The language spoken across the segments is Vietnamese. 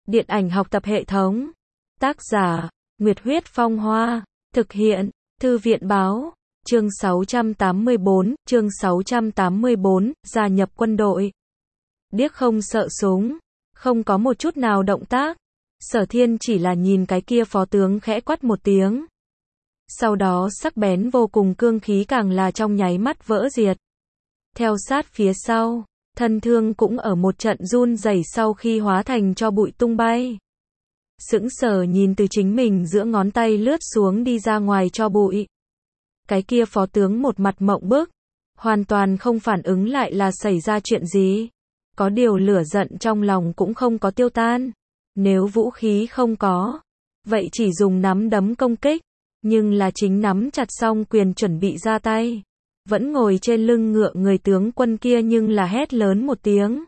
Điện ảnh học tập hệ thống. Tác giả, Nguyệt Huyết Phong Hoa. Thực hiện, Thư viện Báo. Chương 684, gia nhập quân đội. Điếc không sợ súng. Không có một chút nào động tác. Sở Thiên chỉ là nhìn cái kia phó tướng khẽ quát một tiếng. Sau đó sắc bén vô cùng cương khí càng là trong nháy mắt vỡ diệt. Theo sát phía sau, thân thương cũng ở một trận run rẩy sau khi hóa thành cho bụi tung bay. Sững sờ nhìn từ chính mình giữa ngón tay lướt xuống đi ra ngoài cho bụi. Cái kia phó tướng một mặt mộng bức, hoàn toàn không phản ứng lại là xảy ra chuyện gì. Có điều lửa giận trong lòng cũng không có tiêu tan. Nếu vũ khí không có, vậy chỉ dùng nắm đấm công kích. Nhưng là chính nắm chặt xong quyền chuẩn bị ra tay. Vẫn ngồi trên lưng ngựa người tướng quân kia nhưng là hét lớn một tiếng.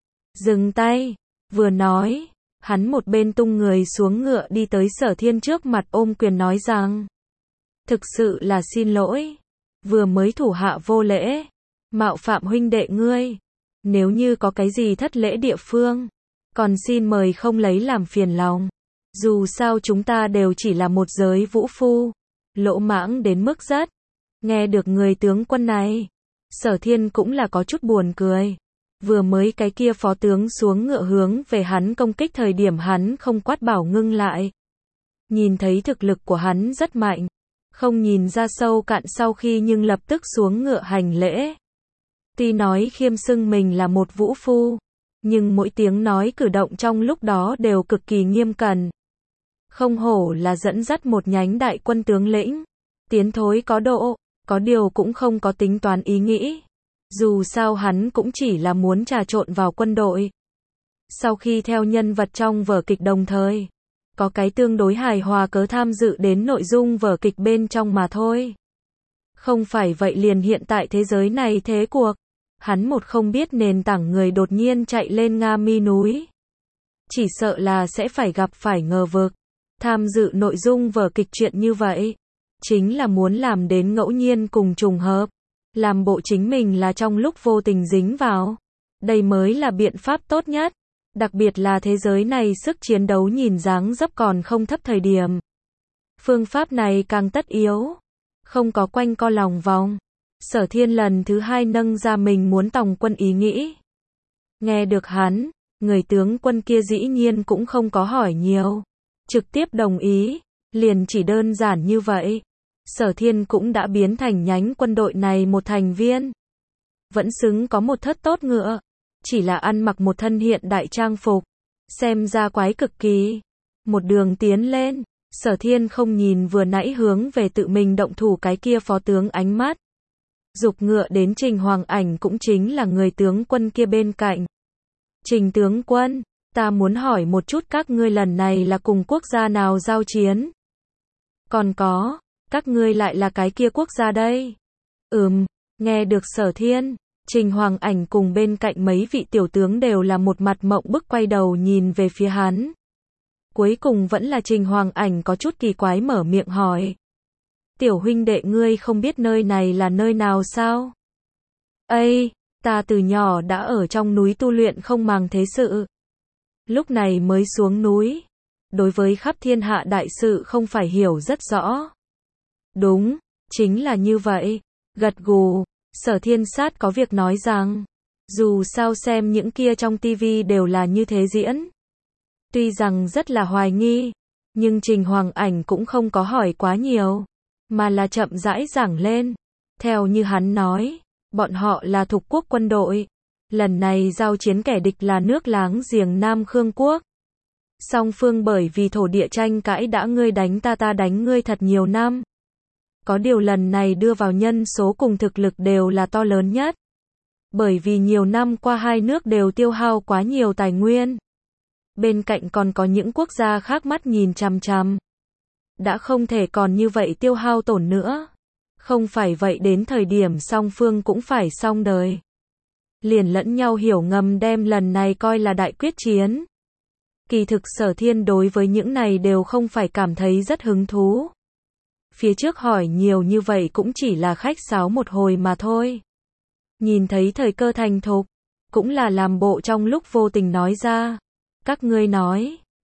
Dừng tay, vừa nói, hắn một bên tung người xuống ngựa đi tới Sở Thiên trước mặt ôm quyền nói rằng. Thực sự là xin lỗi, vừa mới thủ hạ vô lễ, mạo phạm huynh đệ ngươi. Nếu như có cái gì thất lễ địa phương, còn xin mời không lấy làm phiền lòng. Dù sao chúng ta đều chỉ là một giới vũ phu, lỗ mãng đến mức rất. Nghe được người tướng quân này, Sở Thiên cũng là có chút buồn cười. Vừa mới cái kia phó tướng xuống ngựa hướng về hắn công kích thời điểm hắn không quát bảo ngưng lại. Nhìn thấy thực lực của hắn rất mạnh, không nhìn ra sâu cạn sau khi nhưng lập tức xuống ngựa hành lễ. Tuy nói khiêm xưng mình là một vũ phu, nhưng mỗi tiếng nói cử động trong lúc đó đều cực kỳ nghiêm cẩn. Không hổ là dẫn dắt một nhánh đại quân tướng lĩnh, tiến thối có độ, có điều cũng không có tính toán ý nghĩ. Dù sao hắn cũng chỉ là muốn trà trộn vào quân đội. Sau khi theo nhân vật trong vở kịch đồng thời, có cái tương đối hài hòa cớ tham dự đến nội dung vở kịch bên trong mà thôi. Không phải vậy liền hiện tại thế giới này thế cuộc, hắn một không biết nền tảng người đột nhiên chạy lên Nga Mi núi. Chỉ sợ là sẽ phải gặp phải ngờ vực. Tham dự nội dung vở kịch chuyện như vậy, chính là muốn làm đến ngẫu nhiên cùng trùng hợp. Làm bộ chính mình là trong lúc vô tình dính vào. Đây mới là biện pháp tốt nhất. Đặc biệt là thế giới này sức chiến đấu nhìn dáng dấp còn không thấp thời điểm. Phương pháp này càng tất yếu. Không có quanh co lòng vòng. Sở Thiên lần thứ hai nâng ra mình muốn tòng quân ý nghĩ. Nghe được hắn, người tướng quân kia dĩ nhiên cũng không có hỏi nhiều. Trực tiếp đồng ý, liền chỉ đơn giản như vậy. Sở Thiên cũng đã biến thành nhánh quân đội này một thành viên. Vẫn xứng có một thất tốt ngựa. Chỉ là ăn mặc một thân hiện đại trang phục. Xem ra quái cực kỳ. Một đường tiến lên, Sở Thiên không nhìn vừa nãy hướng về tự mình động thủ cái kia phó tướng ánh mắt. Giục ngựa đến Trình Hoàng Ảnh cũng chính là người tướng quân kia bên cạnh. Trình tướng quân, ta muốn hỏi một chút các ngươi lần này là cùng quốc gia nào giao chiến? Còn có, các ngươi lại là cái kia quốc gia đây? Nghe được Sở Thiên, Trình Hoàng Ảnh cùng bên cạnh mấy vị tiểu tướng đều là một mặt mộng bức quay đầu nhìn về phía hắn. Cuối cùng vẫn là Trình Hoàng Ảnh có chút kỳ quái mở miệng hỏi. Tiểu huynh đệ ngươi không biết nơi này là nơi nào sao? Ây, ta từ nhỏ đã ở trong núi tu luyện không màng thế sự. Lúc này mới xuống núi. Đối với khắp thiên hạ đại sự không phải hiểu rất rõ. Đúng, chính là như vậy. Gật gù, Sở Thiên sát có việc nói rằng. Dù sao xem những kia trong tivi đều là như thế diễn. Tuy rằng rất là hoài nghi, nhưng Trình Hoàng Ảnh cũng không có hỏi quá nhiều. Mà là chậm rãi giảng lên. Theo như hắn nói, bọn họ là thục quốc quân đội. Lần này giao chiến kẻ địch là nước láng giềng Nam Khương Quốc. Song phương bởi vì thổ địa tranh cãi đã ngươi đánh ta ta đánh ngươi thật nhiều năm. Có điều lần này đưa vào nhân số cùng thực lực đều là to lớn nhất. Bởi vì nhiều năm qua hai nước đều tiêu hao quá nhiều tài nguyên. Bên cạnh còn có những quốc gia khác mắt nhìn chằm chằm. Đã không thể còn như vậy tiêu hao tổn nữa. Không phải vậy đến thời điểm song phương cũng phải xong đời. Liền lẫn nhau hiểu ngầm đem lần này coi là đại quyết chiến. Kỳ thực Sở Thiên đối với những này đều không phải cảm thấy rất hứng thú. Phía trước hỏi nhiều như vậy cũng chỉ là khách sáo một hồi mà thôi. Nhìn thấy thời cơ thành thục, cũng là làm bộ trong lúc vô tình nói ra. Các ngươi nói,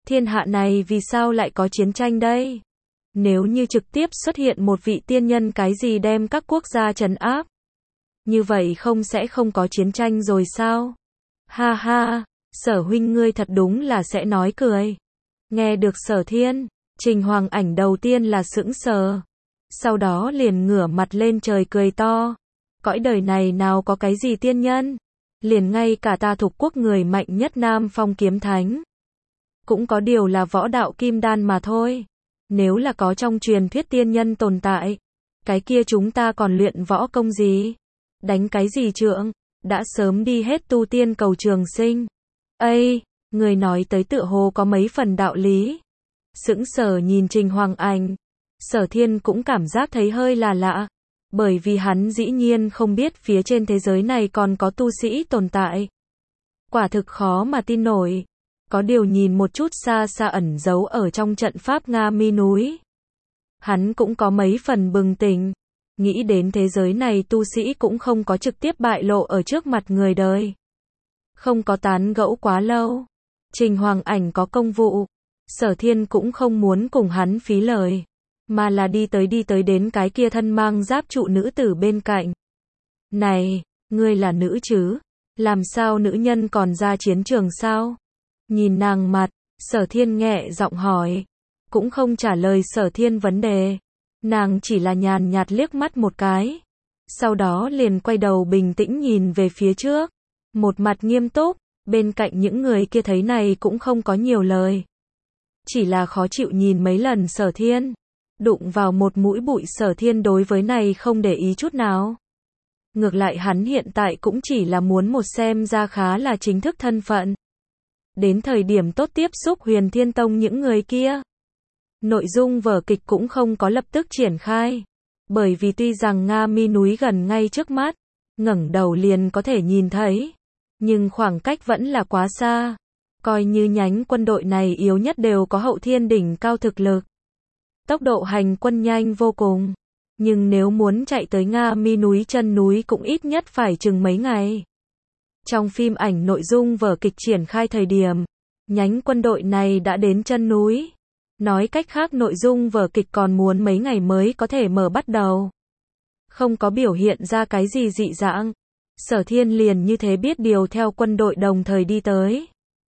Thiên hạ này vì sao lại có chiến tranh đây? Nếu như trực tiếp xuất hiện một vị tiên nhân cái gì đem các quốc gia trấn áp, như vậy không sẽ không có chiến tranh rồi sao? Ha ha, Sở huynh ngươi thật đúng là sẽ nói cười. Nghe được Sở Thiên, Trình Hoàng Ảnh đầu tiên là sững sờ, sau đó liền ngửa mặt lên trời cười to. Cõi đời này nào có cái gì tiên nhân, liền ngay cả ta Thục quốc người mạnh nhất Nam Phong Kiếm Thánh, cũng có điều là võ đạo kim đan mà thôi. Nếu là có trong truyền thuyết tiên nhân tồn tại, cái kia chúng ta còn luyện võ công gì? Đánh cái gì trượng? Đã sớm đi hết tu tiên cầu trường sinh. Ây, người nói tới tựa hồ có mấy phần đạo lý. Sững sờ nhìn Trình Hoàng Ảnh, Sở Thiên cũng cảm giác thấy hơi là lạ, bởi vì hắn dĩ nhiên không biết phía trên thế giới này còn có tu sĩ tồn tại. Quả thực khó mà tin nổi. Có điều nhìn một chút xa xa ẩn giấu ở trong trận pháp Nga Mi núi, hắn cũng có mấy phần bừng tỉnh, nghĩ đến thế giới này tu sĩ cũng không có trực tiếp bại lộ ở trước mặt người đời. Không có tán gẫu quá lâu, Trình Hoàng Ảnh có công vụ, Sở Thiên cũng không muốn cùng hắn phí lời, mà là đi tới đến cái kia thân mang giáp trụ nữ tử bên cạnh. Này, ngươi là nữ chứ? Làm sao nữ nhân còn ra chiến trường sao? Nhìn nàng mặt, Sở Thiên nhẹ giọng hỏi, cũng không trả lời Sở Thiên vấn đề. Nàng chỉ là nhàn nhạt liếc mắt một cái, sau đó liền quay đầu bình tĩnh nhìn về phía trước, một mặt nghiêm túc. Bên cạnh những người kia thấy này cũng không có nhiều lời, chỉ là khó chịu nhìn mấy lần Sở Thiên, đụng vào một mũi bụi. Sở Thiên đối với này không để ý chút nào. Ngược lại hắn hiện tại cũng chỉ là muốn một xem ra khá là chính thức thân phận. Đến thời điểm tốt tiếp xúc Huyền Thiên Tông những người kia. Nội dung vở kịch cũng không có lập tức triển khai, bởi vì tuy rằng Nga Mi núi gần ngay trước mắt, ngẩng đầu liền có thể nhìn thấy, nhưng khoảng cách vẫn là quá xa. Coi như nhánh quân đội này yếu nhất đều có hậu thiên đỉnh cao thực lực. Tốc độ hành quân nhanh vô cùng, nhưng nếu muốn chạy tới Nga Mi núi chân núi cũng ít nhất phải chừng mấy ngày. Trong phim ảnh nội dung vở kịch triển khai thời điểm, nhánh quân đội này đã đến chân núi. Nói cách khác nội dung vở kịch còn muốn mấy ngày mới có thể mở bắt đầu. Không có biểu hiện ra cái gì dị dạng. Sở Thiên liền như thế biết điều theo quân đội đồng thời đi tới.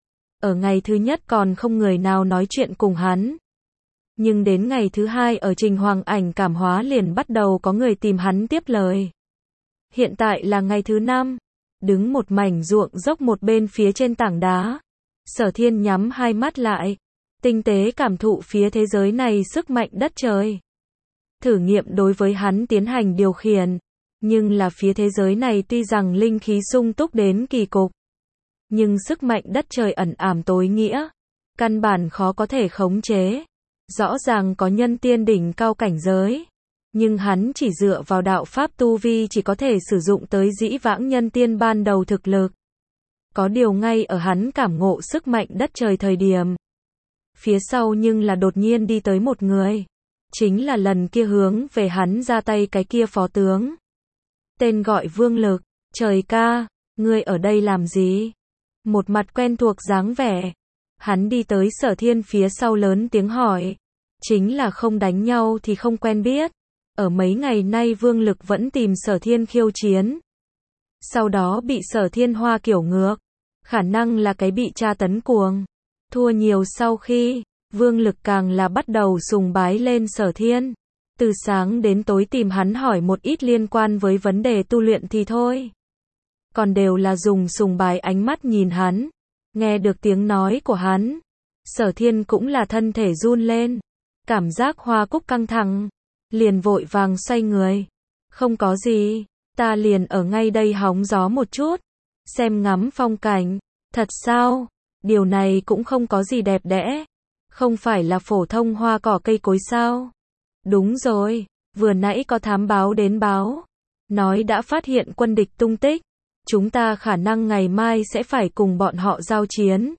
Ở ngày thứ nhất còn không người nào nói chuyện cùng hắn. Nhưng đến ngày thứ hai ở Trình Hoàng Ảnh cảm hóa liền bắt đầu có người tìm hắn tiếp lời. Hiện tại là ngày thứ 5. Đứng một mảnh ruộng dốc một bên phía trên tảng đá. Sở Thiên nhắm hai mắt lại, tinh tế cảm thụ phía thế giới này sức mạnh đất trời. Thử nghiệm đối với hắn tiến hành điều khiển, nhưng là phía thế giới này tuy rằng linh khí sung túc đến kỳ cục, nhưng sức mạnh đất trời ẩn ảm tối nghĩa, căn bản khó có thể khống chế. Rõ ràng có nhân tiên đỉnh cao cảnh giới, nhưng hắn chỉ dựa vào đạo pháp tu vi chỉ có thể sử dụng tới dĩ vãng nhân tiên ban đầu thực lực. Có điều ngay ở hắn cảm ngộ sức mạnh đất trời thời điểm, phía sau nhưng là đột nhiên đi tới một người. Chính là lần kia hướng về hắn ra tay cái kia phó tướng. Tên gọi Vương Lực. Trời ca, ngươi ở đây làm gì? Một mặt quen thuộc dáng vẻ. Hắn đi tới Sở Thiên phía sau lớn tiếng hỏi. Chính là không đánh nhau thì không quen biết. Ở mấy ngày nay Vương Lực vẫn tìm Sở Thiên khiêu chiến. Sau đó bị Sở Thiên hoa kiểu ngược. Khả năng là cái bị tra tấn cuồng. Thua nhiều sau khi, Vương Lực càng là bắt đầu sùng bái lên Sở Thiên. Từ sáng đến tối tìm hắn hỏi một ít liên quan với vấn đề tu luyện thì thôi. Còn đều là dùng sùng bái ánh mắt nhìn hắn. Nghe được tiếng nói của hắn, Sở Thiên cũng là thân thể run lên. Cảm giác hoa cúc căng thẳng. Liền vội vàng xoay người. Không có gì, ta liền ở ngay đây hóng gió một chút. Xem ngắm phong cảnh. Thật sao? Điều này cũng không có gì đẹp đẽ. Không phải là phổ thông hoa cỏ cây cối sao? Đúng rồi, vừa nãy có thám báo đến báo. Nói đã phát hiện quân địch tung tích. Chúng ta khả năng ngày mai sẽ phải cùng bọn họ giao chiến.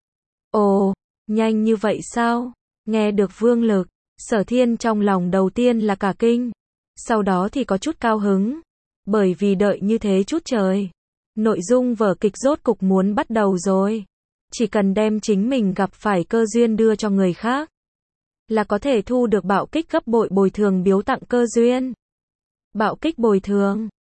Ồ, nhanh như vậy sao? Nghe được Vương Lực, Sở Thiên trong lòng đầu tiên là cả kinh. Sau đó thì có chút cao hứng. Bởi vì đợi như thế chút trời. Nội dung vở kịch rốt cục muốn bắt đầu rồi. Chỉ cần đem chính mình gặp phải cơ duyên đưa cho người khác, là có thể thu được bạo kích gấp bội bồi thường biếu tặng cơ duyên. Bạo kích bồi thường